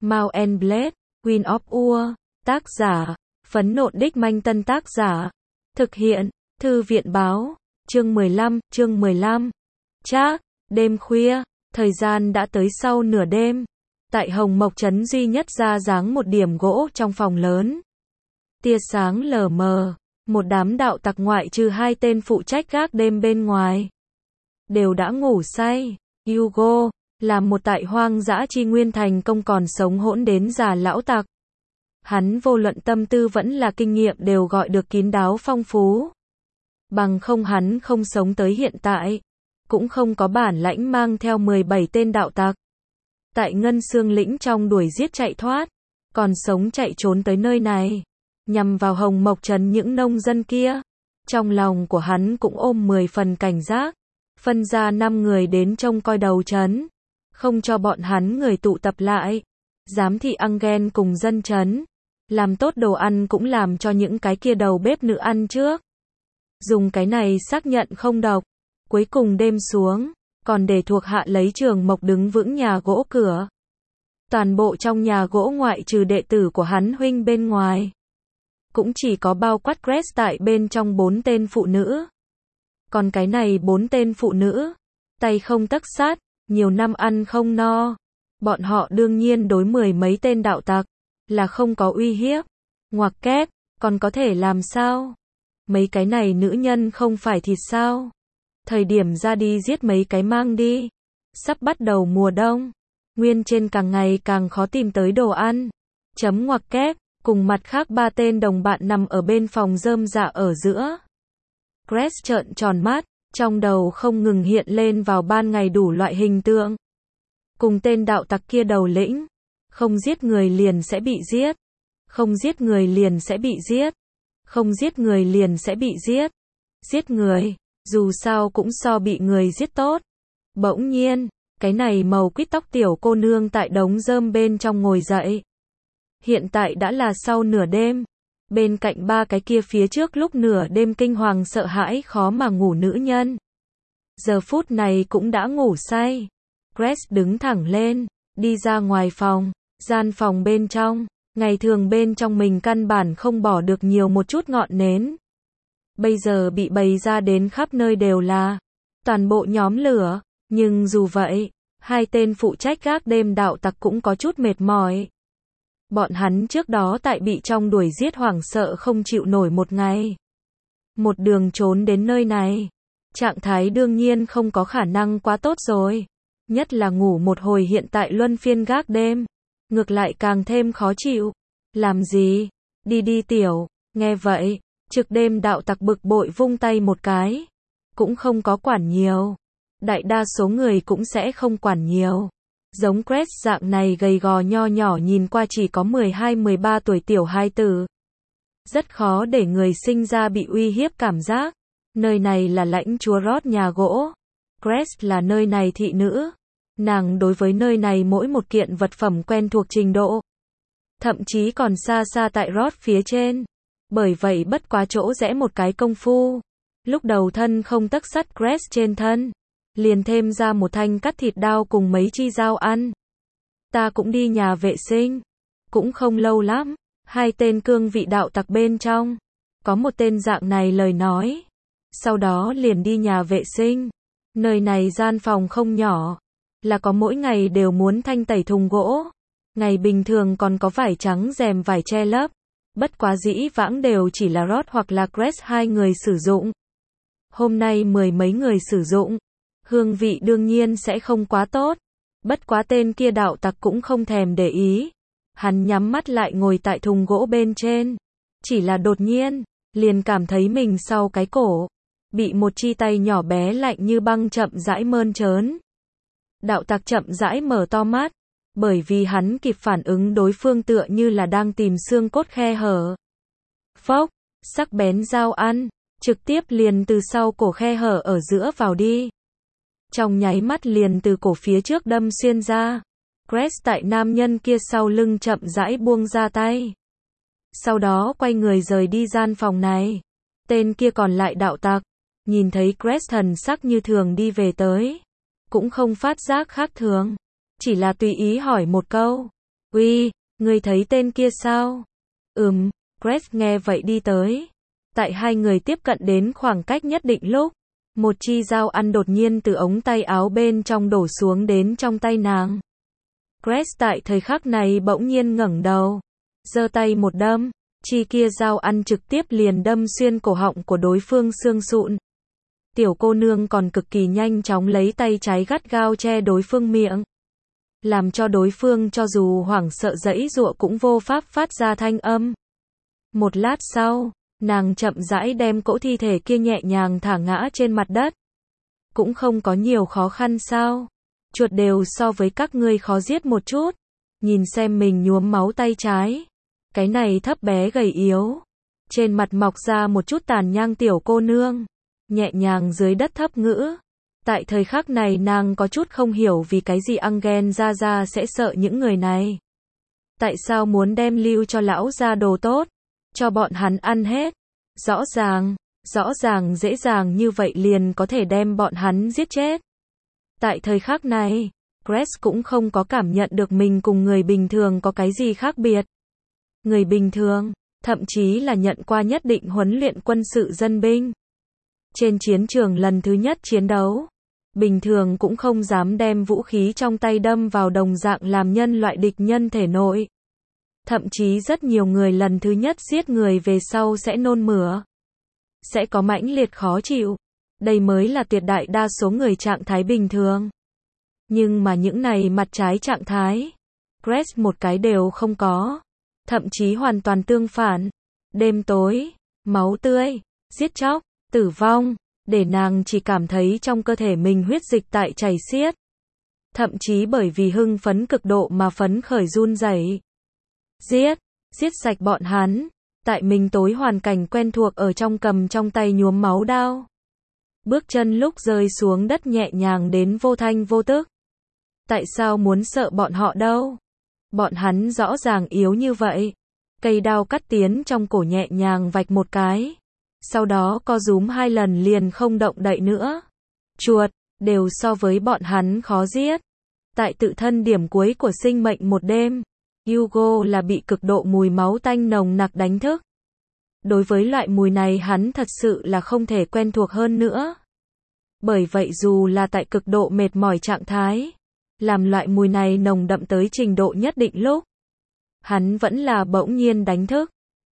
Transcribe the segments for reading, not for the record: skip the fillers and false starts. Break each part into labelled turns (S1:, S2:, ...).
S1: Mount and Blade, Queen of Ur, tác giả, Phấn Nộn Đích Manh Tân tác giả, thực hiện, Thư viện báo, chương 15, Trác, đêm khuya, thời gian đã tới sau nửa đêm, tại Hồng Mộc Trấn duy nhất ra dáng một điểm gỗ trong phòng lớn. Tia sáng lờ mờ, một đám đạo tặc ngoại trừ hai tên phụ trách gác đêm bên ngoài, đều đã ngủ say. Hugo, là một tại hoang dã chi nguyên thành công còn sống hỗn đến già lão tặc. Hắn vô luận tâm tư vẫn là kinh nghiệm đều gọi được kín đáo phong phú. Bằng không hắn không sống tới hiện tại, cũng không có bản lãnh mang theo 17 tên đạo tặc. Tại Ngân Xương lĩnh trong đuổi giết chạy thoát, còn sống chạy trốn tới nơi này, nhằm vào Hồng Mộc Trấn những nông dân kia. Trong lòng của hắn cũng ôm 10 phần cảnh giác, phân ra 5 người đến trông coi đầu trấn, không cho bọn hắn người tụ tập lại, giám thị Angel cùng dân trấn, làm tốt đồ ăn cũng làm cho những cái kia đầu bếp nữ ăn trước. Dùng cái này xác nhận không độc. Cuối cùng đêm xuống, còn để thuộc hạ lấy Trường Mộc đứng vững nhà gỗ cửa. Toàn bộ trong nhà gỗ ngoại trừ đệ tử của hắn huynh bên ngoài, cũng chỉ có bao quát Grace tại bên trong 4 tên phụ nữ. Còn cái này 4 tên phụ nữ, tay không tấc sắt, nhiều năm ăn không no. Bọn họ đương nhiên đối 10 mấy tên đạo tặc là không có uy hiếp. Ngoặc kép, còn có thể làm sao? Mấy cái này nữ nhân không phải thịt sao? Thời điểm ra đi giết mấy cái mang đi. Sắp bắt đầu mùa đông, nguyên trên càng ngày càng khó tìm tới đồ ăn. Chấm ngoặc kép, cùng mặt khác 3 tên đồng bạn nằm ở bên phòng rơm rạ ở giữa. Grace trợn tròn mắt, trong đầu không ngừng hiện lên vào ban ngày đủ loại hình tượng. Cùng tên đạo tặc kia đầu lĩnh, không giết người liền sẽ bị giết, không giết người liền sẽ bị giết, không giết người liền sẽ bị giết, giết người, dù sao cũng so bị người giết tốt. Bỗng nhiên, cái này màu quýt tóc tiểu cô nương tại đống rơm bên trong ngồi dậy. Hiện tại đã là sau nửa đêm, bên cạnh 3 cái kia phía trước lúc nửa đêm kinh hoàng sợ hãi khó mà ngủ nữ nhân, giờ phút này cũng đã ngủ say. Grace đứng thẳng lên, đi ra ngoài phòng, gian phòng bên trong, ngày thường bên trong mình căn bản không bỏ được nhiều một chút ngọn nến. Bây giờ bị bày ra đến khắp nơi đều là toàn bộ nhóm lửa, nhưng dù vậy, hai tên phụ trách gác đêm đạo tặc cũng có chút mệt mỏi. Bọn hắn trước đó tại bị trong đuổi giết hoảng sợ không chịu nổi một ngày. Một đường trốn đến nơi này, trạng thái đương nhiên không có khả năng quá tốt rồi. Nhất là ngủ một hồi hiện tại luân phiên gác đêm, ngược lại càng thêm khó chịu. Làm gì? Đi đi tiểu. Nghe vậy, trực đêm đạo tặc bực bội vung tay một cái. Cũng không có quản nhiều. Đại đa số người cũng sẽ không quản nhiều. Giống Grace dạng này gầy gò nho nhỏ nhìn qua chỉ có 12-13 tuổi tiểu hai tử. Rất khó để người sinh ra bị uy hiếp cảm giác. Nơi này là lãnh chúa Roth nhà gỗ. Grace là nơi này thị nữ. Nàng đối với nơi này mỗi một kiện vật phẩm quen thuộc trình độ. Thậm chí còn xa xa tại Roth phía trên. Bởi vậy bất quá chỗ rẽ một cái công phu. Lúc đầu thân không tấc sắt Grace trên thân. Liền thêm ra một thanh cắt thịt đao cùng mấy chi dao ăn. Ta cũng đi nhà vệ sinh. Cũng không lâu lắm. Hai tên cương vị đạo tặc bên trong. Có một tên dạng này lời nói. Sau đó liền đi nhà vệ sinh. Nơi này gian phòng không nhỏ. Là có mỗi ngày đều muốn thanh tẩy thùng gỗ. Ngày bình thường còn có vải trắng rèm vải che lấp. Bất quá dĩ vãng đều chỉ là Roth hoặc là Grace hai người sử dụng. Hôm nay 10 mấy người sử dụng. Hương vị đương nhiên sẽ không quá tốt. Bất quá tên kia đạo tặc cũng không thèm để ý. Hắn nhắm mắt lại ngồi tại thùng gỗ bên trên. Chỉ là đột nhiên, liền cảm thấy mình sau cái cổ. Bị một chi tay nhỏ bé lạnh như băng chậm rãi mơn trớn. Đạo tặc chậm rãi mở to mắt. Bởi vì hắn kịp phản ứng đối phương tựa như là đang tìm xương cốt khe hở. Phốc, sắc bén dao ăn. Trực tiếp liền từ sau cổ khe hở ở giữa vào đi. Trong nháy mắt liền từ cổ phía trước đâm xuyên ra. Grace tại nam nhân kia sau lưng chậm rãi buông ra tay. Sau đó quay người rời đi gian phòng này. Tên kia còn lại đạo tặc. Nhìn thấy Grace thần sắc như thường đi về tới. Cũng không phát giác khác thường. Chỉ là tùy ý hỏi một câu. Uy, ngươi thấy tên kia sao? Grace nghe vậy đi tới. Tại hai người tiếp cận đến khoảng cách nhất định lúc, một chi dao ăn đột nhiên từ ống tay áo bên trong đổ xuống đến trong tay nàng. Grace tại thời khắc này bỗng nhiên ngẩng đầu, giơ tay một đâm, chi kia dao ăn trực tiếp liền đâm xuyên cổ họng của đối phương xương sụn. Tiểu cô nương còn cực kỳ nhanh chóng lấy tay trái gắt gao che đối phương miệng, làm cho đối phương cho dù hoảng sợ giãy giụa cũng vô pháp phát ra thanh âm. Một lát sau, nàng chậm rãi đem cỗ thi thể kia nhẹ nhàng thả ngã trên mặt đất. Cũng không có nhiều khó khăn sao? Chuột đều so với các ngươi khó giết một chút. Nhìn xem mình nhuốm máu tay trái. Cái này thấp bé gầy yếu. Trên mặt mọc ra một chút tàn nhang tiểu cô nương. Nhẹ nhàng dưới đất thấp ngữ. Tại thời khắc này nàng có chút không hiểu vì cái gì Angel ra sẽ sợ những người này. Tại sao muốn đem lưu cho lão gia đồ tốt? Cho bọn hắn ăn hết. Rõ ràng dễ dàng như vậy liền có thể đem bọn hắn giết chết. Tại thời khắc này, Grace cũng không có cảm nhận được mình cùng người bình thường có cái gì khác biệt. Người bình thường, thậm chí là nhận qua nhất định huấn luyện quân sự dân binh. Trên chiến trường lần thứ nhất chiến đấu, bình thường cũng không dám đem vũ khí trong tay đâm vào đồng dạng làm nhân loại địch nhân thể nội. Thậm chí rất nhiều người lần thứ nhất giết người về sau sẽ nôn mửa. Sẽ có mãnh liệt khó chịu. Đây mới là tuyệt đại đa số người trạng thái bình thường. Nhưng mà những này mặt trái trạng thái, Grace một cái đều không có. Thậm chí hoàn toàn tương phản. Đêm tối, máu tươi, giết chóc, tử vong, để nàng chỉ cảm thấy trong cơ thể mình huyết dịch tại chảy xiết. Thậm chí bởi vì hưng phấn cực độ mà phấn khởi run rẩy. Giết sạch bọn hắn, tại mình tối hoàn cảnh quen thuộc ở trong cầm trong tay nhuốm máu đao. Bước chân lúc rơi xuống đất nhẹ nhàng đến vô thanh vô tức. Tại sao muốn sợ bọn họ đâu? Bọn hắn rõ ràng yếu như vậy. Cây đao cắt tiến trong cổ nhẹ nhàng vạch một cái. Sau đó co rúm 2 lần liền không động đậy nữa. Chuột, đều so với bọn hắn khó giết. Tại tự thân điểm cuối của sinh mệnh một đêm, Hugo là bị cực độ mùi máu tanh nồng nặc đánh thức. Đối với loại mùi này hắn thật sự là không thể quen thuộc hơn nữa. Bởi vậy dù là tại cực độ mệt mỏi trạng thái, làm loại mùi này nồng đậm tới trình độ nhất định lúc, hắn vẫn là bỗng nhiên đánh thức.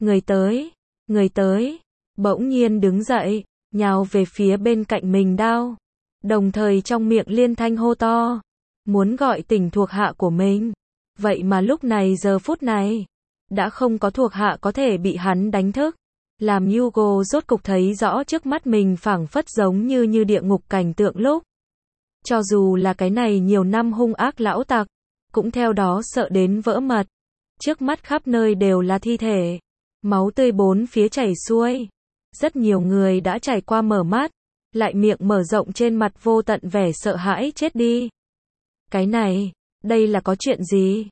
S1: Người tới, bỗng nhiên đứng dậy, nhào về phía bên cạnh mình đao, đồng thời trong miệng liên thanh hô to, muốn gọi tỉnh thuộc hạ của mình. Vậy mà lúc này giờ phút này, đã không có thuộc hạ có thể bị hắn đánh thức. Làm Hugo rốt cục thấy rõ trước mắt mình phảng phất giống như địa ngục cảnh tượng lúc. Cho dù là cái này nhiều năm hung ác lão tặc, cũng theo đó sợ đến vỡ mật. Trước mắt khắp nơi đều là thi thể, máu tươi bốn phía chảy xuôi. Rất nhiều người đã trải qua mở mắt, lại miệng mở rộng trên mặt vô tận vẻ sợ hãi chết đi. Cái này, đây là có chuyện gì?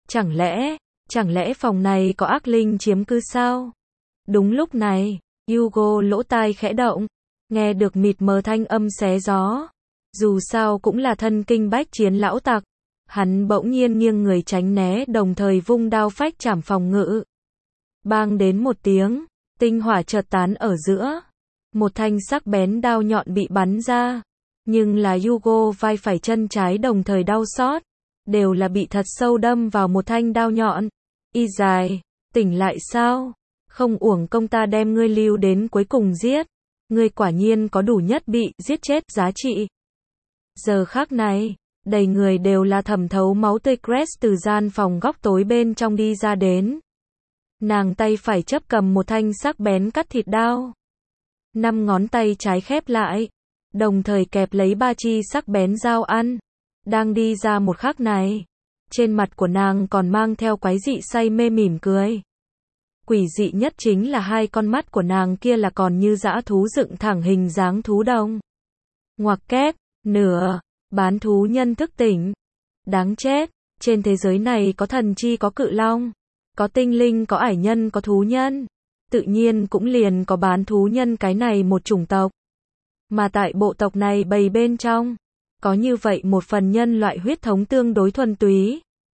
S1: Chẳng lẽ phòng này có ác linh chiếm cư sao? Đúng lúc này, Hugo lỗ tai khẽ động, nghe được mịt mờ thanh âm xé gió. Dù sao cũng là thân kinh bách chiến lão tặc, hắn bỗng nhiên nghiêng người tránh né đồng thời vung đao phách chảm phòng ngự. Bang đến một tiếng, tinh hỏa chợt tán ở giữa. Một thanh sắc bén đao nhọn bị bắn ra, nhưng là Hugo vai phải chân trái đồng thời đau xót, đều là bị thật sâu đâm vào một thanh đao nhọn. Y dài, tỉnh lại sao? Không uổng công ta đem ngươi lưu đến cuối cùng giết. Ngươi quả nhiên có đủ nhất bị giết chết giá trị. Giờ khắc này, đầy người đều là thẩm thấu máu tươi. Grace từ gian phòng góc tối bên trong đi ra đến. Nàng tay phải chấp cầm một thanh sắc bén cắt thịt đao. 5 ngón tay trái khép lại, đồng thời kẹp lấy 3 chi sắc bén dao ăn. Đang đi ra một khắc này, trên mặt của nàng còn mang theo quái dị say mê mỉm cười. Quỷ dị nhất chính là 2 con mắt của nàng kia là còn như dã thú dựng thẳng hình dáng thú đồng. Ngoặc kép, nửa, bán thú nhân thức tỉnh. Đáng chết, trên thế giới này có thần chi có cự long, có tinh linh có ải nhân có thú nhân. Tự nhiên cũng liền có bán thú nhân cái này một chủng tộc. Mà tại bộ tộc này bầy bên trong, có như vậy một phần nhân loại huyết thống tương đối thuần túy.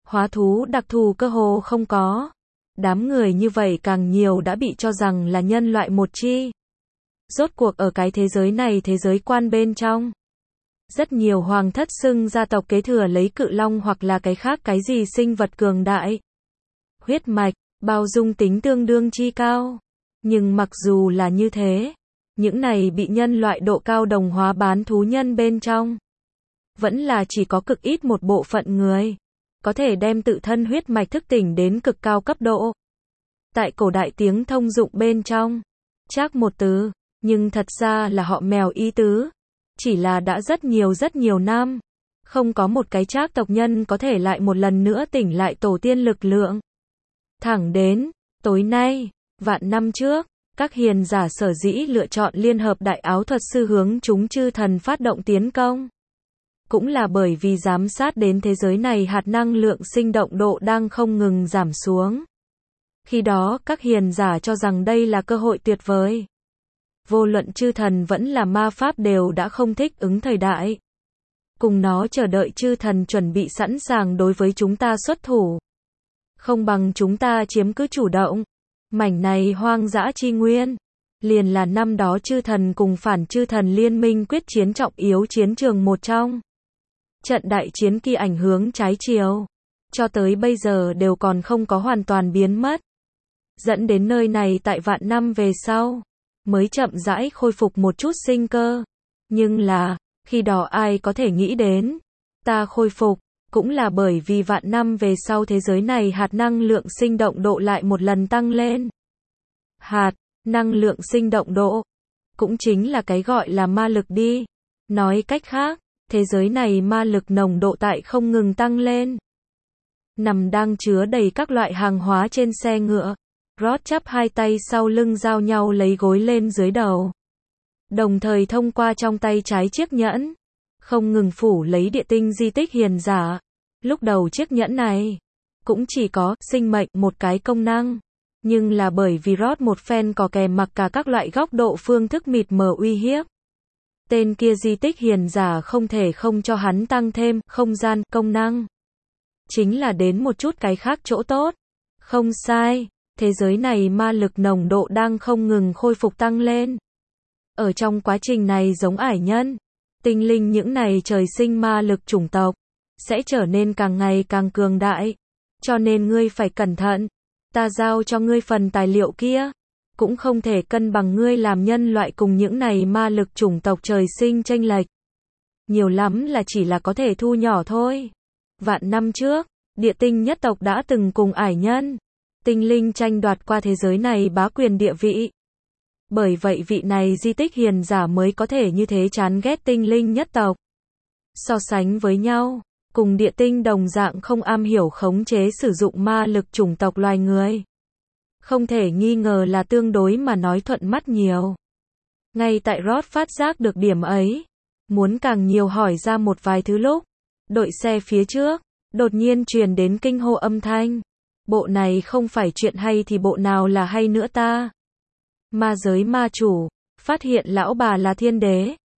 S1: Hóa thú đặc thù cơ hồ không có. Đám người như vậy càng nhiều đã bị cho rằng là nhân loại một chi. Rốt cuộc ở cái thế giới này thế giới quan bên trong. Rất nhiều hoàng thất xưng gia tộc kế thừa lấy cự long hoặc là cái khác cái gì sinh vật cường đại. Huyết mạch, bao dung tính tương đương chi cao. Nhưng mặc dù là như thế, những này bị nhân loại độ cao đồng hóa bán thú nhân bên trong. Vẫn là chỉ có cực ít một bộ phận người. Có thể đem tự thân huyết mạch thức tỉnh đến cực cao cấp độ. Tại cổ đại tiếng thông dụng bên trong. Trác một từ, nhưng thật ra là họ mèo ý tứ. Chỉ là đã rất nhiều năm. Không có một cái Trác tộc nhân có thể lại một lần nữa tỉnh lại tổ tiên lực lượng. Thẳng đến, tối nay, vạn năm trước, các hiền giả sở dĩ lựa chọn liên hợp đại áo thuật sư hướng chúng chư thần phát động tiến công. Cũng là bởi vì giám sát đến thế giới này hạt năng lượng sinh động độ đang không ngừng giảm xuống. Khi đó các hiền giả cho rằng đây là cơ hội tuyệt vời. Vô luận chư thần vẫn là ma pháp đều đã không thích ứng thời đại. Cùng nó chờ đợi chư thần chuẩn bị sẵn sàng đối với chúng ta xuất thủ. Không bằng chúng ta chiếm cứ chủ động. Mảnh này hoang dã chi nguyên. Liền là năm đó chư thần cùng phản chư thần liên minh quyết chiến trọng yếu chiến trường một trong. Trận đại chiến kia ảnh hướng trái chiều. Cho tới bây giờ đều còn không có hoàn toàn biến mất. Dẫn đến nơi này tại vạn năm về sau. Mới chậm rãi khôi phục một chút sinh cơ. Nhưng là, khi đó ai có thể nghĩ đến. Ta khôi phục, cũng là bởi vì vạn năm về sau thế giới này hạt năng lượng sinh động độ lại một lần tăng lên. Hạt, năng lượng sinh động độ. Cũng chính là cái gọi là ma lực đi. Nói cách khác, thế giới này ma lực nồng độ tại không ngừng tăng lên. Nằm đang chứa đầy các loại hàng hóa trên xe ngựa. Rod chắp hai tay sau lưng giao nhau lấy gối lên dưới đầu. Đồng thời thông qua trong tay trái chiếc nhẫn. Không ngừng phủ lấy địa tinh di tích hiền giả. Lúc đầu chiếc nhẫn này cũng chỉ có sinh mệnh một cái công năng. Nhưng là bởi vì Rod một phen có kèm mặc cả các loại góc độ phương thức mịt mờ uy hiếp. Tên kia di tích hiền giả không thể không cho hắn tăng thêm không gian công năng. Chính là đến một chút cái khác chỗ tốt. Không sai, thế giới này ma lực nồng độ đang không ngừng khôi phục tăng lên. Ở trong quá trình này giống ải nhân, tinh linh những này trời sinh ma lực chủng tộc, sẽ trở nên càng ngày càng cường đại. Cho nên ngươi phải cẩn thận. Ta giao cho ngươi phần tài liệu kia. Cũng không thể cân bằng ngươi làm nhân loại cùng những này ma lực chủng tộc trời sinh chênh lệch. Nhiều lắm là chỉ là có thể thu nhỏ thôi. Vạn năm trước, địa tinh nhất tộc đã từng cùng ải nhân, tinh linh tranh đoạt qua thế giới này bá quyền địa vị. Bởi vậy vị này di tích hiền giả mới có thể như thế chán ghét tinh linh nhất tộc. So sánh với nhau, cùng địa tinh đồng dạng không am hiểu khống chế sử dụng ma lực chủng tộc loài người. Không thể nghi ngờ là tương đối mà nói thuận mắt nhiều. Ngay tại Rod phát giác được điểm ấy, muốn càng nhiều hỏi ra một vài thứ lúc, đội xe phía trước, đột nhiên truyền đến kinh hô âm thanh. Bộ này không phải chuyện hay thì bộ nào là hay nữa ta? Ma giới ma chủ, phát hiện lão bà là thiên đế,